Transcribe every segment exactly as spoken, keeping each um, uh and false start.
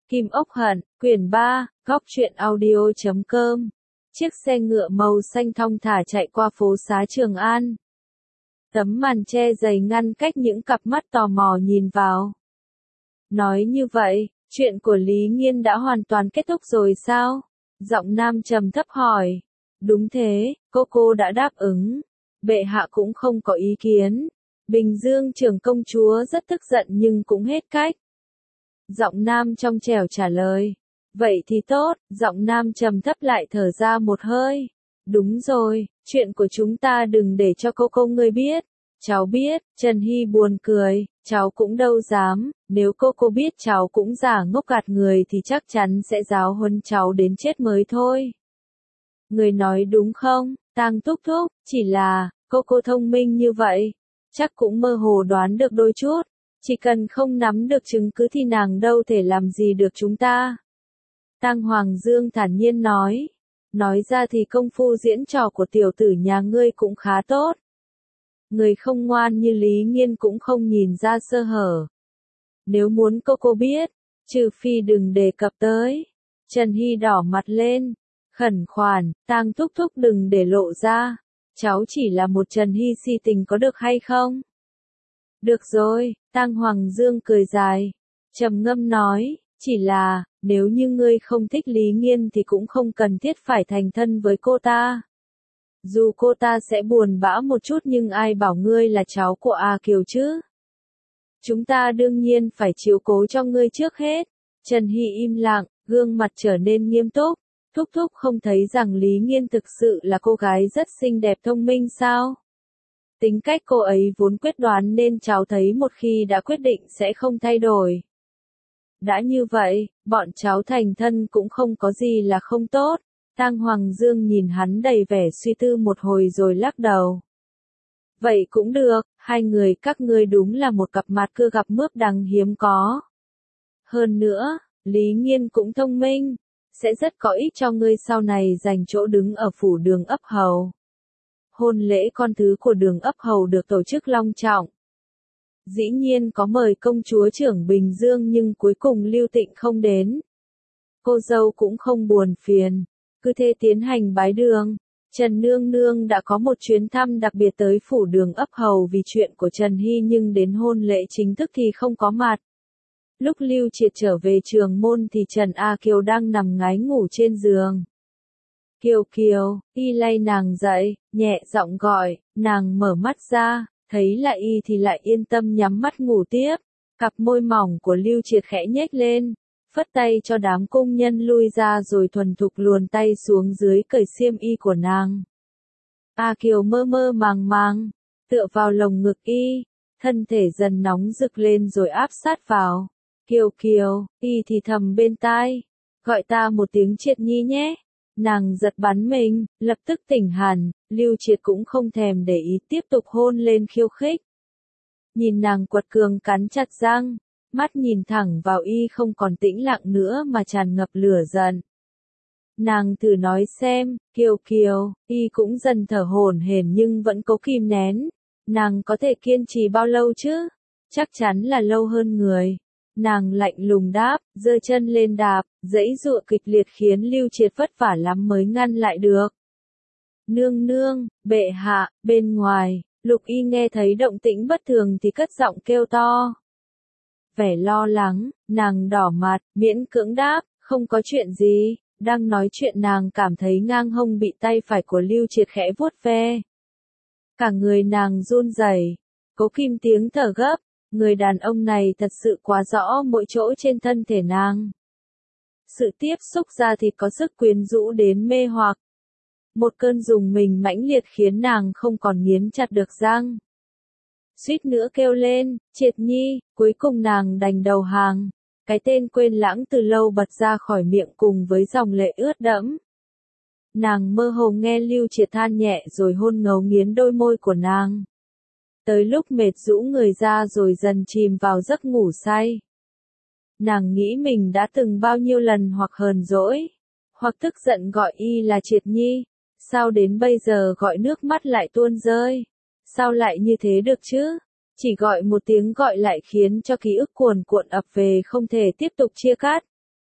Kim ốc hận, quyển ba, góc truyện audio chấm com. Chiếc xe ngựa màu xanh thong thả chạy qua phố xá Trường An. Tấm màn che dày ngăn cách những cặp mắt tò mò nhìn vào. Nói như vậy, chuyện của Lý Nghiên đã hoàn toàn kết thúc rồi sao? Giọng nam trầm thấp hỏi. Đúng thế, cô cô đã đáp ứng. Bệ hạ cũng không có ý kiến. Bình Dương trưởng công chúa rất tức giận nhưng cũng hết cách. Giọng nam trong trẻo trả lời. Vậy thì tốt, giọng nam trầm thấp lại thở ra một hơi. Đúng rồi, chuyện của chúng ta đừng để cho cô cô ngươi biết. Cháu biết, Trần Hy buồn cười, cháu cũng đâu dám, nếu cô cô biết cháu cũng giả ngốc gạt người thì chắc chắn sẽ giáo huấn cháu đến chết mới thôi. Người nói đúng không, Tang thúc thúc, chỉ là, cô cô thông minh như vậy, chắc cũng mơ hồ đoán được đôi chút. Chỉ cần không nắm được chứng cứ thì nàng đâu thể làm gì được chúng ta. Tang Hoàng Dương thản nhiên nói. Nói ra thì công phu diễn trò của tiểu tử nhà ngươi cũng khá tốt. Người không ngoan như Lý Nghiên cũng không nhìn ra sơ hở. Nếu muốn cô cô biết, trừ phi đừng đề cập tới. Trần Hy đỏ mặt lên. Khẩn khoản, Tang thúc thúc đừng để lộ ra. Cháu chỉ là một Trần Hy si tình có được hay không? Được rồi, Tang Hoàng Dương cười dài, trầm ngâm nói, chỉ là, nếu như ngươi không thích Lý Nghiên thì cũng không cần thiết phải thành thân với cô ta. Dù cô ta sẽ buồn bã một chút nhưng ai bảo ngươi là cháu của A Kiều chứ? Chúng ta đương nhiên phải chiếu cố cho ngươi trước hết. Trần Hy im lặng, gương mặt trở nên nghiêm túc, thúc thúc không thấy rằng Lý Nghiên thực sự là cô gái rất xinh đẹp thông minh sao? Tính cách cô ấy vốn quyết đoán nên cháu thấy một khi đã quyết định sẽ không thay đổi. Đã như vậy, bọn cháu thành thân cũng không có gì là không tốt. Tang Hoàng Dương nhìn hắn đầy vẻ suy tư một hồi rồi lắc đầu. Vậy cũng được, hai người các ngươi đúng là một cặp mặt cưa gặp mướp đắng hiếm có. Hơn nữa, Lý Nghiên cũng thông minh, sẽ rất có ích cho ngươi sau này giành chỗ đứng ở phủ Đường Ấp Hầu. Hôn lễ con thứ của Đường Ấp Hầu được tổ chức long trọng. Dĩ nhiên có mời công chúa trưởng Bình Dương nhưng cuối cùng Lưu Tịnh không đến. Cô dâu cũng không buồn phiền, cứ thế tiến hành bái đường. Trần Nương Nương đã có một chuyến thăm đặc biệt tới phủ Đường Ấp Hầu vì chuyện của Trần Hy nhưng đến hôn lễ chính thức thì không có mặt. Lúc Lưu Triệt trở về Trường Môn thì Trần A Kiều đang nằm ngái ngủ trên giường. Kiều Kiều, y lay nàng dậy, nhẹ giọng gọi, nàng mở mắt ra, thấy là y thì lại yên tâm nhắm mắt ngủ tiếp. Cặp môi mỏng của Lưu Triệt khẽ nhếch lên, phất tay cho đám cung nhân lui ra rồi thuần thục luồn tay xuống dưới cởi xiêm y của nàng. A Kiều mơ mơ màng màng, tựa vào lồng ngực y, thân thể dần nóng rực lên rồi áp sát vào. Kiều Kiều, y thì thầm bên tai, gọi ta một tiếng Triệt Nhi nhé. Nàng giật bắn mình, lập tức tỉnh hẳn, Lưu Triệt cũng không thèm để ý tiếp tục hôn lên khiêu khích. Nhìn nàng quật cường cắn chặt răng, mắt nhìn thẳng vào y không còn tĩnh lặng nữa mà tràn ngập lửa giận. Nàng thử nói xem, Kiều Kiều, y cũng dần thở hổn hển nhưng vẫn cố kìm nén. Nàng có thể kiên trì bao lâu chứ? Chắc chắn là lâu hơn người. Nàng lạnh lùng đáp, giơ chân lên đạp, giãy giụa kịch liệt khiến Lưu Triệt vất vả lắm mới ngăn lại được. Nương nương, bệ hạ, bên ngoài, Lục Y nghe thấy động tĩnh bất thường thì cất giọng kêu to. Vẻ lo lắng, nàng đỏ mặt, miễn cưỡng đáp, không có chuyện gì. Đang nói chuyện nàng cảm thấy ngang hông bị tay phải của Lưu Triệt khẽ vuốt ve. Cả người nàng run rẩy, cố kìm tiếng thở gấp. Người đàn ông này thật sự quá rõ mỗi chỗ trên thân thể nàng. Sự tiếp xúc da thịt có sức quyến rũ đến mê hoặc. Một cơn rùng mình mãnh liệt khiến nàng không còn nghiến chặt được răng. Suýt nữa kêu lên, Triệt Nhi, cuối cùng nàng đành đầu hàng. Cái tên quên lãng từ lâu bật ra khỏi miệng cùng với dòng lệ ướt đẫm. Nàng mơ hồ nghe Lưu Triệt than nhẹ rồi hôn ngấu nghiến đôi môi của nàng. Tới lúc mệt rũ người ra rồi dần chìm vào giấc ngủ say. Nàng nghĩ mình đã từng bao nhiêu lần hoặc hờn dỗi, hoặc tức giận gọi y là Triệt Nhi, sao đến bây giờ gọi nước mắt lại tuôn rơi, sao lại như thế được chứ? Chỉ gọi một tiếng gọi lại khiến cho ký ức cuồn cuộn ập về không thể tiếp tục chia cắt.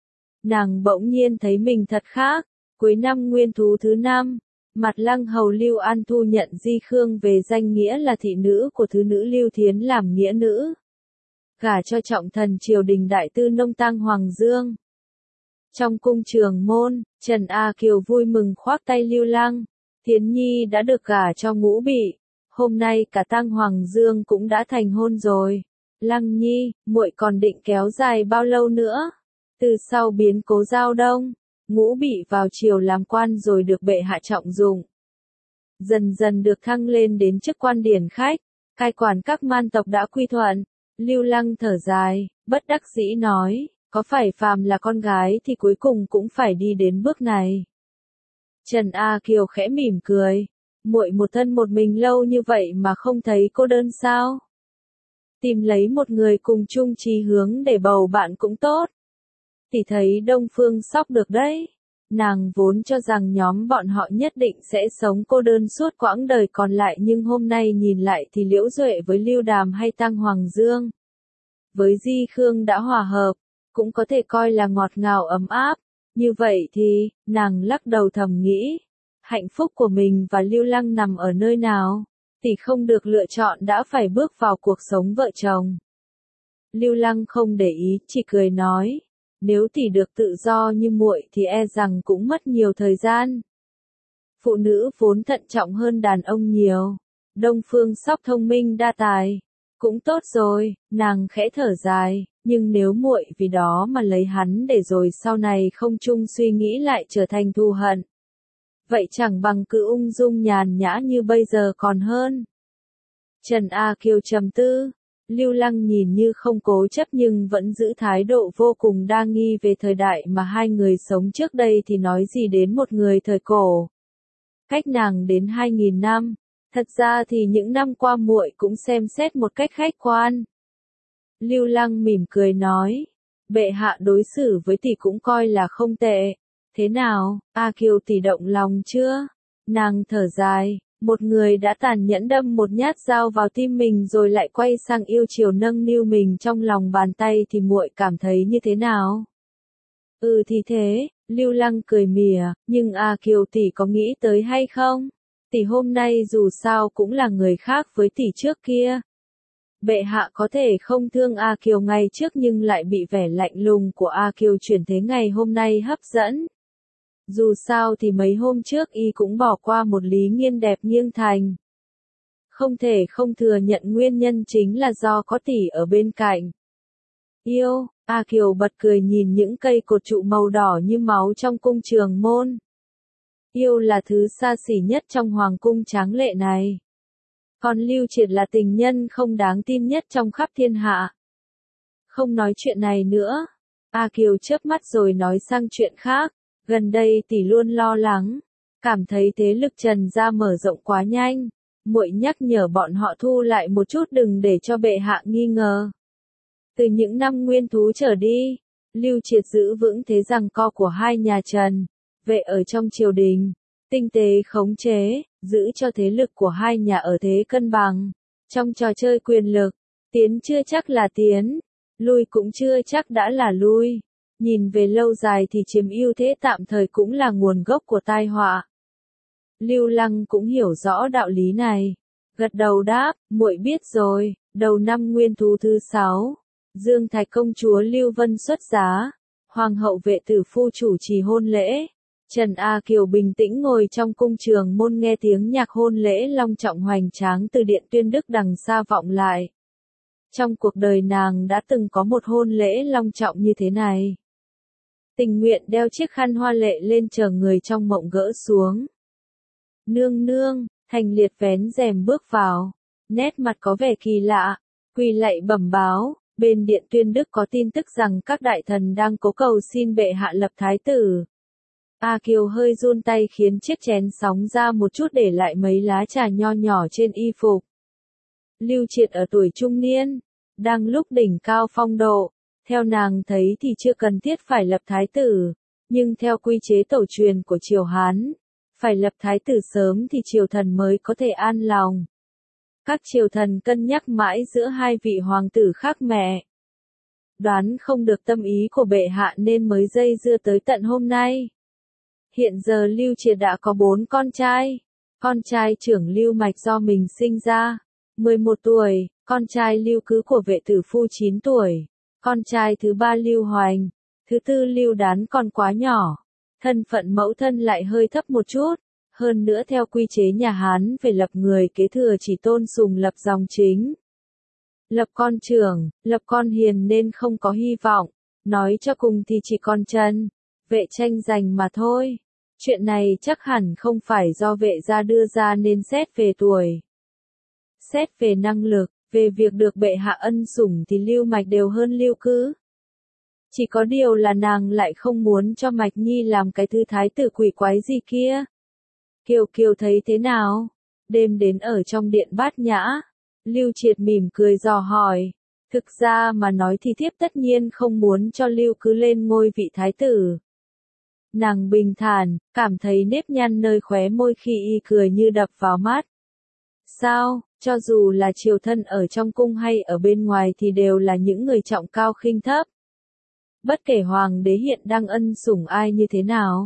nàng bỗng nhiên thấy mình thật khác. Cuối năm nguyên thú thứ năm, Mặt Lăng hầu Lưu An thu nhận Di Khương về danh nghĩa là thị nữ của thứ nữ Lưu Thiến làm nghĩa nữ, gả cho trọng thần triều đình đại tư nông Tang Hoàng Dương. Trong cung Trường Môn, Trần A Kiều vui mừng khoác tay Lưu Lăng, Thiến Nhi đã được gả cho Ngũ Bị, hôm nay cả Tang Hoàng Dương cũng đã thành hôn rồi. Lăng Nhi, muội còn định kéo dài bao lâu nữa? Từ sau biến cố Giao Đông, Ngũ Bị vào triều làm quan rồi được bệ hạ trọng dụng, dần dần được thăng lên đến chức quan điển khách, cai quản các man tộc đã quy thuận. Lưu Lăng thở dài, bất đắc dĩ nói, có phải phàm là con gái thì cuối cùng cũng phải đi đến bước này. Trần A Kiều khẽ mỉm cười, muội một thân một mình lâu như vậy mà không thấy cô đơn sao? Tìm lấy một người cùng chung chí hướng để bầu bạn cũng tốt. Tỷ thấy Đông Phương Sóc được đấy. Nàng vốn cho rằng nhóm bọn họ nhất định sẽ sống cô đơn suốt quãng đời còn lại, nhưng hôm nay nhìn lại thì Liễu Duệ với Lưu Đàm hay Tang Hoàng Dương với Di Khương đã hòa hợp, cũng có thể coi là ngọt ngào ấm áp. Như vậy thì, nàng lắc đầu thầm nghĩ, hạnh phúc của mình và Lưu Lăng nằm ở nơi nào? Tỷ không được lựa chọn đã phải bước vào cuộc sống vợ chồng. Lưu Lăng không để ý, chỉ cười nói, nếu tỷ được tự do như muội thì e rằng cũng mất nhiều thời gian. Phụ nữ vốn thận trọng hơn đàn ông nhiều. Đông Phương Sóc thông minh đa tài, cũng tốt rồi. Nàng khẽ thở dài, nhưng nếu muội vì đó mà lấy hắn để rồi sau này không chung suy nghĩ lại trở thành thù hận, vậy chẳng bằng cứ ung dung nhàn nhã như bây giờ còn hơn. Trần A Kiều trầm tư. Lưu Lăng nhìn như không cố chấp nhưng vẫn giữ thái độ vô cùng đa nghi về thời đại mà hai người sống trước đây, thì nói gì đến một người thời cổ. Cách nàng đến hai nghìn năm, thật ra thì những năm qua muội cũng xem xét một cách khách quan. Lưu Lăng mỉm cười nói, bệ hạ đối xử với tỷ cũng coi là không tệ. Thế nào, A Kiều tỷ động lòng chưa? Nàng thở dài. Một người đã tàn nhẫn đâm một nhát dao vào tim mình rồi lại quay sang yêu chiều nâng niu mình trong lòng bàn tay thì muội cảm thấy như thế nào? Ừ thì thế, Lưu Lăng cười mỉa, nhưng A Kiều tỷ có nghĩ tới hay không? Tỷ hôm nay dù sao cũng là người khác với tỷ trước kia. Bệ hạ có thể không thương A Kiều ngày trước nhưng lại bị vẻ lạnh lùng của A Kiều chuyển thế ngày hôm nay hấp dẫn. Dù sao thì mấy hôm trước y cũng bỏ qua một Lý Nghiên đẹp nghiêng thành. Không thể không thừa nhận nguyên nhân chính là do có tỷ ở bên cạnh. Yêu, A Kiều bật cười nhìn những cây cột trụ màu đỏ như máu trong cung Trường Môn. Yêu là thứ xa xỉ nhất trong hoàng cung tráng lệ này. Còn Lưu Triệt là tình nhân không đáng tin nhất trong khắp thiên hạ. Không nói chuyện này nữa. A Kiều chớp mắt rồi nói sang chuyện khác. Gần đây tỷ luôn lo lắng, cảm thấy thế lực Trần gia mở rộng quá nhanh. Muội nhắc nhở bọn họ thu lại một chút đừng để cho bệ hạ nghi ngờ. Từ những năm nguyên thú trở đi, Lưu Triệt giữ vững thế giằng co của hai nhà Trần, vệ ở trong triều đình, tinh tế khống chế, giữ cho thế lực của hai nhà ở thế cân bằng. Trong trò chơi quyền lực, tiến chưa chắc là tiến, lui cũng chưa chắc đã là lui. Nhìn về lâu dài thì chiếm ưu thế tạm thời cũng là nguồn gốc của tai họa. Lưu Lăng cũng hiểu rõ đạo lý này. Gật đầu đáp, muội biết rồi. Đầu năm nguyên thú thứ sáu, Dương Thạch công chúa Lưu Vân xuất giá, Hoàng hậu Vệ Tử Phu chủ trì hôn lễ. Trần A Kiều bình tĩnh ngồi trong cung Trường Môn nghe tiếng nhạc hôn lễ long trọng hoành tráng từ điện Tuyên Đức đằng xa vọng lại. Trong cuộc đời nàng đã từng có một hôn lễ long trọng như thế này. Tình nguyện đeo chiếc khăn hoa lệ lên chờ người trong mộng gỡ xuống. Nương nương, Thành Liệt vén rèm bước vào, nét mặt có vẻ kỳ lạ, quỳ lạy bẩm báo, bên điện Tuyên Đức có tin tức rằng các đại thần đang cố cầu xin bệ hạ lập thái tử. A Kiều hơi run tay khiến chiếc chén sóng ra một chút để lại mấy lá trà nho nhỏ trên y phục. Lưu Triệt ở tuổi trung niên, đang lúc đỉnh cao phong độ. Theo nàng thấy thì chưa cần thiết phải lập thái tử, nhưng theo quy chế tổ truyền của triều Hán, phải lập thái tử sớm thì triều thần mới có thể an lòng. Các triều thần cân nhắc mãi giữa hai vị hoàng tử khác mẹ. đoán không được tâm ý của bệ hạ nên mới dây dưa tới tận hôm nay. Hiện giờ Lưu Triệt đã có bốn con trai. Con trai trưởng Lưu Mạch do mình sinh ra, mười một tuổi, con trai Lưu Cứ của vệ tử phu chín tuổi, con trai thứ ba Lưu Hoành, thứ tư Lưu Đán còn quá nhỏ, thân phận mẫu thân lại hơi thấp một chút, hơn nữa theo quy chế nhà Hán về lập người kế thừa chỉ tôn sùng lập dòng chính. Lập con trưởng, lập con hiền nên không có hy vọng, nói cho cùng thì chỉ còn Trần, Vệ tranh giành mà thôi. Chuyện này chắc hẳn không phải do Vệ gia đưa ra nên xét về tuổi. Xét về năng lực, về việc được bệ hạ ân sủng thì Lưu Mạch đều hơn Lưu Cứ. Chỉ có điều là nàng lại không muốn cho Mạch Nhi làm cái thư thái tử quỷ quái gì kia. Kiều Kiều thấy thế nào? Đêm đến ở trong điện Bát Nhã, Lưu Triệt mỉm cười dò hỏi. Thực ra mà nói thì thiếp tất nhiên không muốn cho Lưu Cứ lên ngôi vị thái tử. Nàng bình thản, cảm thấy nếp nhăn nơi khóe môi khi y cười như đập vào mắt. Sao, cho dù là triều thân ở trong cung hay ở bên ngoài thì đều là những người trọng cao khinh thấp. Bất kể hoàng đế hiện đang ân sủng ai như thế nào,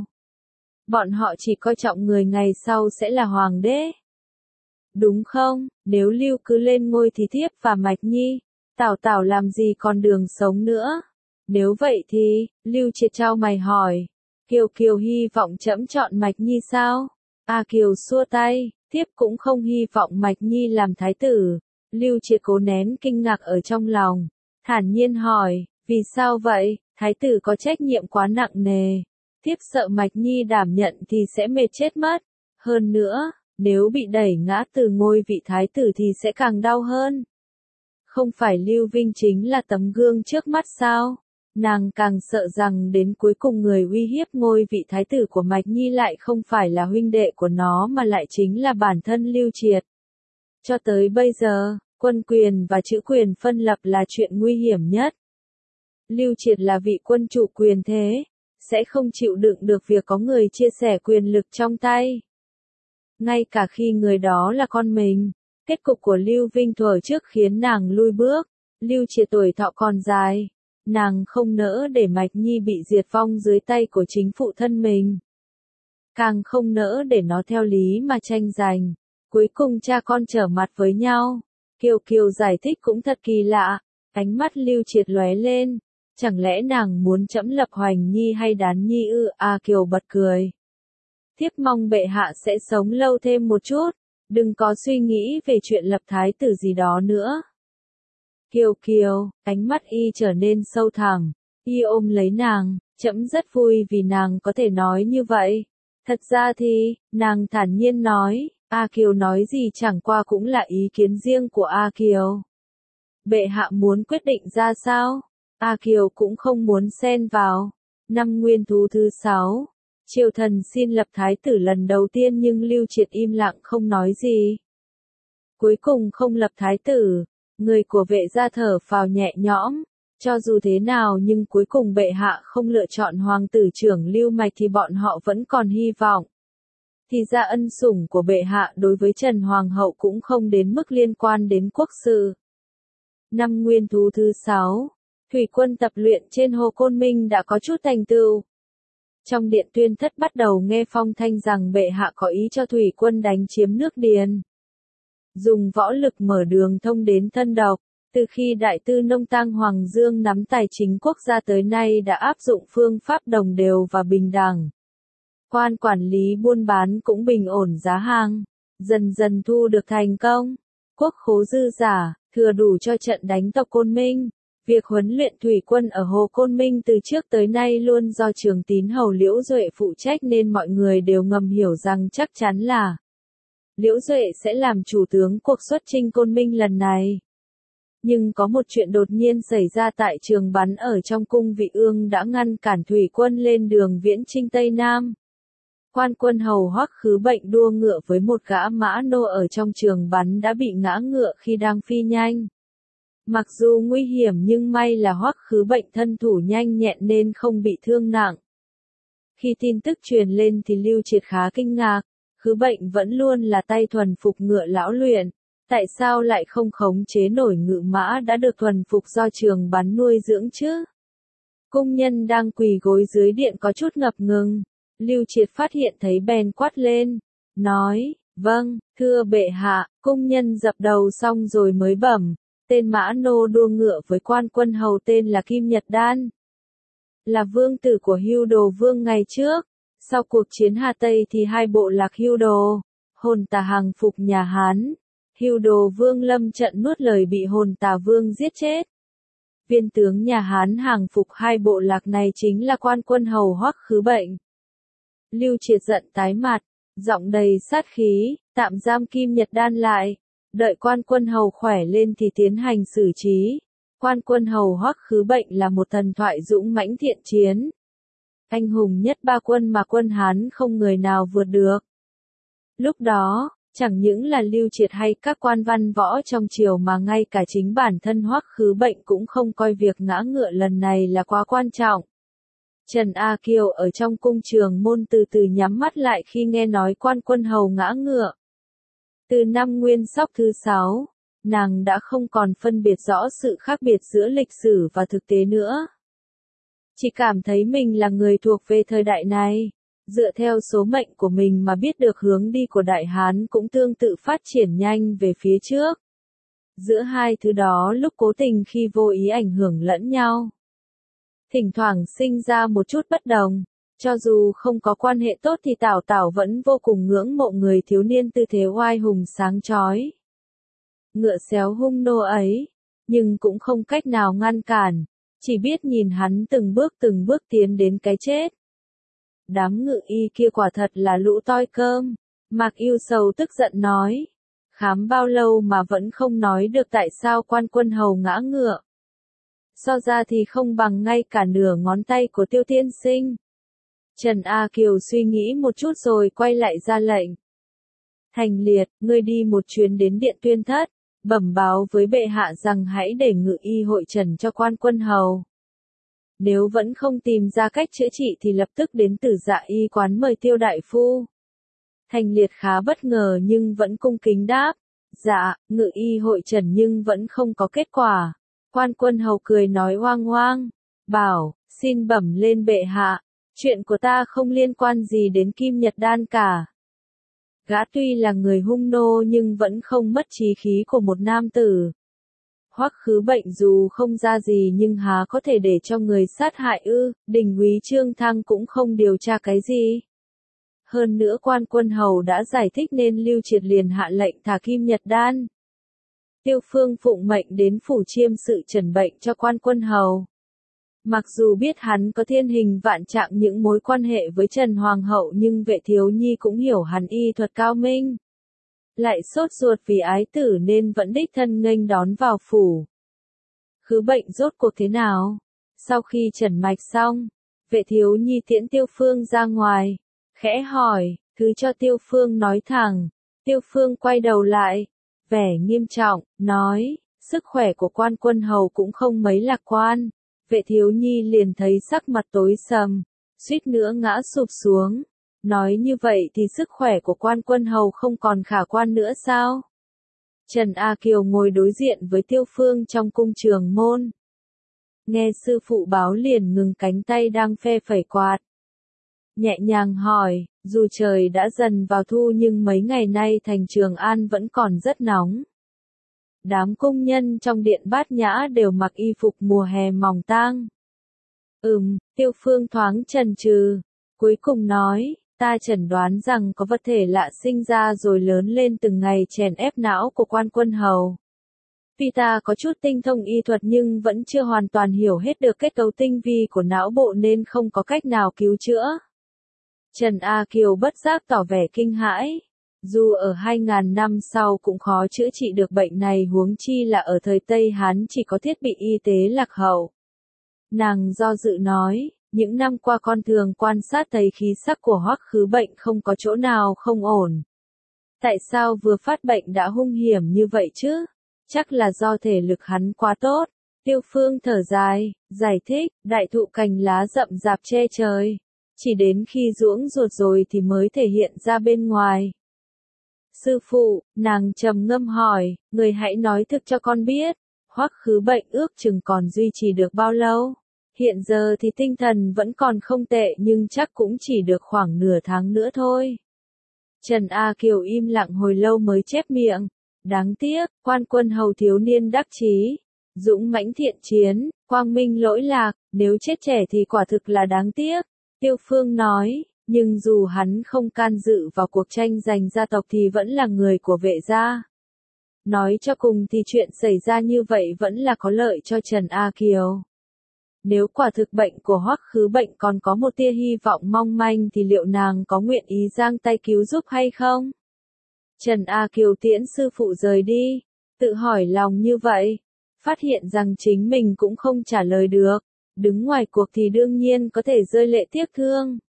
bọn họ chỉ coi trọng người ngày sau sẽ là hoàng đế. Đúng không? Nếu Lưu Cứ lên ngôi thì thiếp và Mạch Nhi, Tảo Tảo làm gì còn đường sống nữa? Nếu vậy thì, Lưu Triệt trao mày hỏi, Kiều Kiều hy vọng trẫm chọn Mạch Nhi sao? A Kiều xua tay, thiếp cũng không hy vọng Mạch Nhi làm thái tử. Lưu Triệt cố nén kinh ngạc ở trong lòng, thản nhiên hỏi, vì sao vậy? Thái tử có trách nhiệm quá nặng nề. Thiếp sợ Mạch Nhi đảm nhận thì sẽ mệt chết mất. Hơn nữa, nếu bị đẩy ngã từ ngôi vị thái tử thì sẽ càng đau hơn. Không phải Lưu Vinh chính là tấm gương trước mắt sao? Nàng càng sợ rằng đến cuối cùng người uy hiếp ngôi vị thái tử của Mạch Nhi lại không phải là huynh đệ của nó mà lại chính là bản thân Lưu Triệt. Cho tới bây giờ, quân quyền và chữ quyền phân lập là chuyện nguy hiểm nhất. Lưu Triệt là vị quân chủ quyền thế, sẽ không chịu đựng được việc có người chia sẻ quyền lực trong tay. Ngay cả khi người đó là con mình, kết cục của Lưu Vinh thuở trước khiến nàng lui bước. Lưu Triệt tuổi thọ còn dài, nàng không nỡ để Mạch Nhi bị diệt vong dưới tay của chính phụ thân mình. Càng không nỡ để nó theo lý mà tranh giành. Cuối cùng cha con trở mặt với nhau. Kiều Kiều giải thích cũng thật kỳ lạ, ánh mắt Lưu Triệt lóe lên. Chẳng lẽ nàng muốn trẫm lập Hoành Nhi hay Đán Nhi ư? A Kiều bật cười. Thiếp mong bệ hạ sẽ sống lâu thêm một chút, đừng có suy nghĩ về chuyện lập thái tử gì đó nữa. Kiều Kiều, ánh mắt y trở nên sâu thẳm, y ôm lấy nàng, trẫm rất vui vì nàng có thể nói như vậy. Thật ra thì, nàng thản nhiên nói, A Kiều nói gì chẳng qua cũng là ý kiến riêng của A Kiều. Bệ hạ muốn quyết định ra sao? A Kiều cũng không muốn xen vào. Năm Nguyên Thú thứ sáu, triều thần xin lập thái tử lần đầu tiên nhưng Lưu Triệt im lặng không nói gì. Cuối cùng không lập thái tử, người của Vệ gia thở phào nhẹ nhõm. Cho dù thế nào nhưng cuối cùng bệ hạ không lựa chọn hoàng tử trưởng Lưu Mạch thì bọn họ vẫn còn hy vọng. Thì ra ân sủng của bệ hạ đối với Trần Hoàng hậu cũng không đến mức liên quan đến quốc sự. Năm Nguyên Thú thứ sáu, thủy quân tập luyện trên hồ Côn Minh đã có chút thành tựu. Trong điện tuyên thất bắt đầu nghe phong thanh rằng bệ hạ có ý cho thủy quân đánh chiếm nước Điền. Dùng võ lực mở đường thông đến Thân Độc. Từ khi Đại Tư Nông Tăng Hoàng Dương nắm tài chính quốc gia tới nay đã áp dụng phương pháp đồng đều và bình đẳng. Quan quản lý buôn bán cũng bình ổn giá hàng, dần dần thu được thành công. Quốc khố dư giả, thừa đủ cho trận đánh tộc Côn Minh. Việc huấn luyện thủy quân ở Hồ Côn Minh từ trước tới nay luôn do Trường Tín hầu Liễu Duệ phụ trách nên mọi người đều ngầm hiểu rằng chắc chắn là Liễu Duệ sẽ làm chủ tướng cuộc xuất chinh Côn Minh lần này. Nhưng có một chuyện đột nhiên xảy ra tại trường bắn ở trong cung Vị Ương đã ngăn cản thủy quân lên đường viễn chinh Tây Nam. Quan quân hầu Hoắc Khứ Bệnh đua ngựa với một gã mã nô ở trong trường bắn đã bị ngã ngựa khi đang phi nhanh. Mặc dù nguy hiểm nhưng may là Hoắc Khứ Bệnh thân thủ nhanh nhẹn nên không bị thương nặng. Khi tin tức truyền lên thì Lưu Triệt khá kinh ngạc, Khứ Bệnh vẫn luôn là tay thuần phục ngựa lão luyện. Tại sao lại không khống chế nổi ngự mã đã được thuần phục do trường bắn nuôi dưỡng chứ? Cung nhân đang quỳ gối dưới điện có chút ngập ngừng. Lưu Triệt phát hiện thấy bèn quát lên, nói, vâng, thưa bệ hạ. Cung nhân dập đầu xong rồi mới bẩm, tên mã nô đua ngựa với quan quân hầu tên là Kim Nhật Đan. Là vương tử của Hưu Đồ Vương ngày trước. Sau cuộc chiến Hà Tây thì hai bộ lạc Hưu Đồ, Hồn Tà hàng phục nhà Hán. Hưu Đồ Vương lâm trận nuốt lời bị Hồn Tà Vương giết chết. Viên tướng nhà Hán hàng phục hai bộ lạc này chính là quan quân hầu Hoắc Khứ Bệnh. Lưu Triệt giận tái mặt, giọng đầy sát khí, tạm giam Kim Nhật Đan lại, đợi quan quân hầu khỏe lên thì tiến hành xử trí. Quan quân hầu Hoắc Khứ Bệnh là một thần thoại dũng mãnh thiện chiến. Anh hùng nhất ba quân mà quân Hán không người nào vượt được. Lúc đó, chẳng những là Lưu Triệt hay các quan văn võ trong triều mà ngay cả chính bản thân Hoắc Khứ Bệnh cũng không coi việc ngã ngựa lần này là quá quan trọng. Trần A Kiều ở trong cung Trường Môn từ từ nhắm mắt lại khi nghe nói quan quân hầu ngã ngựa. Từ năm Nguyên Sóc thứ sáu, nàng đã không còn phân biệt rõ sự khác biệt giữa lịch sử và thực tế nữa. Chỉ cảm thấy mình là người thuộc về thời đại này, dựa theo số mệnh của mình mà biết được hướng đi của Đại Hán cũng tương tự phát triển nhanh về phía trước. Giữa hai thứ đó lúc cố tình khi vô ý ảnh hưởng lẫn nhau. Thỉnh thoảng sinh ra một chút bất đồng, cho dù không có quan hệ tốt thì Tào Tào vẫn vô cùng ngưỡng mộ người thiếu niên tư thế oai hùng sáng chói. Ngựa xéo hung nô ấy, nhưng cũng không cách nào ngăn cản, chỉ biết nhìn hắn từng bước từng bước tiến đến cái chết. Đám ngự y kia quả thật là lũ toi cơm, Mạc Yêu Sầu tức giận nói. Khám bao lâu mà vẫn không nói được tại sao quan quân hầu ngã ngựa. So ra thì không bằng ngay cả nửa ngón tay của Tiêu Tiên Sinh. Trần A Kiều suy nghĩ một chút rồi quay lại ra lệnh. Thành Liệt, ngươi đi một chuyến đến điện Tuyên Thất, bẩm báo với bệ hạ rằng hãy để ngự y hội trần cho quan quân hầu. Nếu vẫn không tìm ra cách chữa trị thì lập tức đến Tử Dạ y quán mời Tiêu đại phu. Thành Liệt khá bất ngờ nhưng vẫn cung kính đáp. Dạ, ngự y hội trần nhưng vẫn không có kết quả. Quan quân hầu cười nói oang oang. Bảo, xin bẩm lên bệ hạ. Chuyện của ta không liên quan gì đến Kim Nhật Đan cả. Gã tuy là người hung nô nhưng vẫn không mất trí khí của một nam tử. Hoắc Khứ Bệnh dù không ra gì nhưng há có thể để cho người sát hại ư, Đình úy Trương Thăng cũng không điều tra cái gì. Hơn nữa quan quân hầu đã giải thích nên Lưu Triệt liền hạ lệnh thả Kim Nhật Đan. Tiêu Phương phụng mệnh đến phủ chiêm sự trần bệnh cho quan quân hầu. Mặc dù biết hắn có thiên hình vạn trạng những mối quan hệ với Trần Hoàng hậu nhưng Vệ Thiếu Nhi cũng hiểu hắn y thuật cao minh. Lại sốt ruột vì ái tử nên vẫn đích thân nghênh đón vào phủ. Khứ Bệnh rốt cuộc thế nào? Sau khi trần mạch xong, Vệ Thiếu Nhi tiễn Tiêu Phương ra ngoài, khẽ hỏi, thứ cho Tiêu Phương nói thẳng. Tiêu Phương quay đầu lại, vẻ nghiêm trọng, nói, sức khỏe của quan quân hầu cũng không mấy lạc quan. Vệ Thiếu Nhi liền thấy sắc mặt tối sầm, suýt nữa ngã sụp xuống. Nói như vậy thì sức khỏe của quan quân hầu không còn khả quan nữa sao? Trần A Kiều ngồi đối diện với Tiêu Phương trong cung Trường Môn. Nghe sư phụ báo liền ngừng cánh tay đang phe phẩy quạt. Nhẹ nhàng hỏi, dù trời đã dần vào thu nhưng mấy ngày nay thành Trường An vẫn còn rất nóng. Đám công nhân trong điện Bát Nhã đều mặc y phục mùa hè mỏng tang. Ừm, Tiêu Phương thoáng chần chừ, cuối cùng nói, ta chẩn đoán rằng có vật thể lạ sinh ra rồi lớn lên từng ngày chèn ép não của quan quân hầu. Vì ta có chút tinh thông y thuật nhưng vẫn chưa hoàn toàn hiểu hết được kết cấu tinh vi của não bộ nên không có cách nào cứu chữa. Trần A Kiều bất giác tỏ vẻ kinh hãi. Dù ở hai ngàn năm sau cũng khó chữa trị được bệnh này huống chi là ở thời Tây Hán chỉ có thiết bị y tế lạc hậu. Nàng do dự nói, những năm qua con thường quan sát thấy khí sắc của Hoắc Khứ Bệnh không có chỗ nào không ổn. Tại sao vừa phát bệnh đã hung hiểm như vậy chứ? Chắc là do thể lực hắn quá tốt. Tiêu Phương thở dài, giải thích, đại thụ cành lá rậm rạp che trời. Chỉ đến khi ruỗng ruột rồi thì mới thể hiện ra bên ngoài. Sư phụ, nàng trầm ngâm hỏi, người hãy nói thực cho con biết, Hoắc Khứ Bệnh ước chừng còn duy trì được bao lâu? Hiện giờ thì tinh thần vẫn còn không tệ nhưng chắc cũng chỉ được khoảng nửa tháng nữa thôi. Trần A Kiều im lặng hồi lâu mới chép miệng. Đáng tiếc, Quan Quân hầu thiếu niên đắc chí, dũng mãnh thiện chiến, quang minh lỗi lạc, nếu chết trẻ thì quả thực là đáng tiếc. Tiêu Phương nói, nhưng dù hắn không can dự vào cuộc tranh giành gia tộc thì vẫn là người của Vệ gia. Nói cho cùng thì chuyện xảy ra như vậy vẫn là có lợi cho Trần A Kiều. Nếu quả thực bệnh của Hoắc Khứ Bệnh còn có một tia hy vọng mong manh thì liệu nàng có nguyện ý giang tay cứu giúp hay không? Trần A Kiều tiễn sư phụ rời đi, tự hỏi lòng như vậy, phát hiện rằng chính mình cũng không trả lời được, đứng ngoài cuộc thì đương nhiên có thể rơi lệ tiếc thương.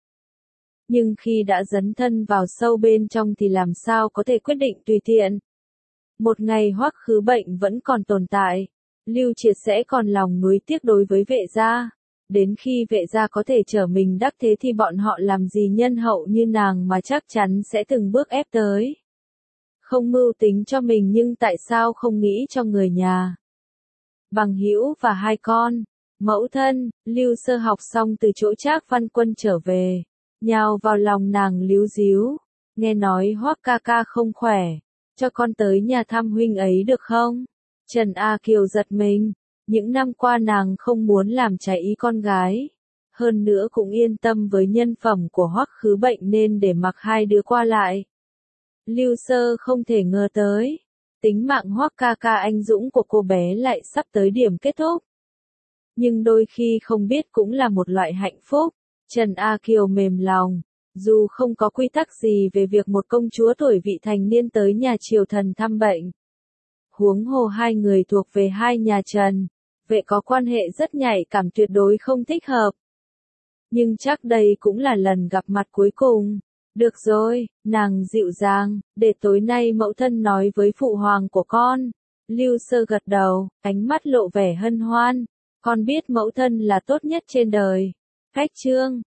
Nhưng khi đã dấn thân vào sâu bên trong thì làm sao có thể quyết định tùy tiện. Một ngày Hoắc Khứ Bệnh vẫn còn tồn tại, Lưu Triệt sẽ còn lòng nuối tiếc đối với Vệ gia. Đến khi Vệ gia có thể trở mình đắc thế thì bọn họ làm gì nhân hậu như nàng mà chắc chắn sẽ từng bước ép tới. Không mưu tính cho mình nhưng tại sao không nghĩ cho người nhà. Bằng hữu và hai con, mẫu thân, Lưu Sơ học xong từ chỗ Trác Văn Quân trở về, nhào vào lòng nàng líu díu, nghe nói Hoắc ca ca không khỏe, cho con tới nhà thăm huynh ấy được không? Trần A Kiều giật mình, những năm qua nàng không muốn làm trái ý con gái, hơn nữa cũng yên tâm với nhân phẩm của Hoắc Khứ Bệnh nên để mặc hai đứa qua lại. Lưu Sơ không thể ngờ tới, tính mạng Hoắc ca ca anh dũng của cô bé lại sắp tới điểm kết thúc. Nhưng đôi khi không biết cũng là một loại hạnh phúc, Trần A Kiều mềm lòng, dù không có quy tắc gì về việc một công chúa tuổi vị thành niên tới nhà triều thần thăm bệnh. Huống hồ hai người thuộc về hai nhà Trần, Vệ có quan hệ rất nhạy cảm tuyệt đối không thích hợp. Nhưng chắc đây cũng là lần gặp mặt cuối cùng. Được rồi, nàng dịu dàng, để tối nay mẫu thân nói với phụ hoàng của con. Lưu Sơ gật đầu, ánh mắt lộ vẻ hân hoan. Con biết mẫu thân là tốt nhất trên đời. Cách chương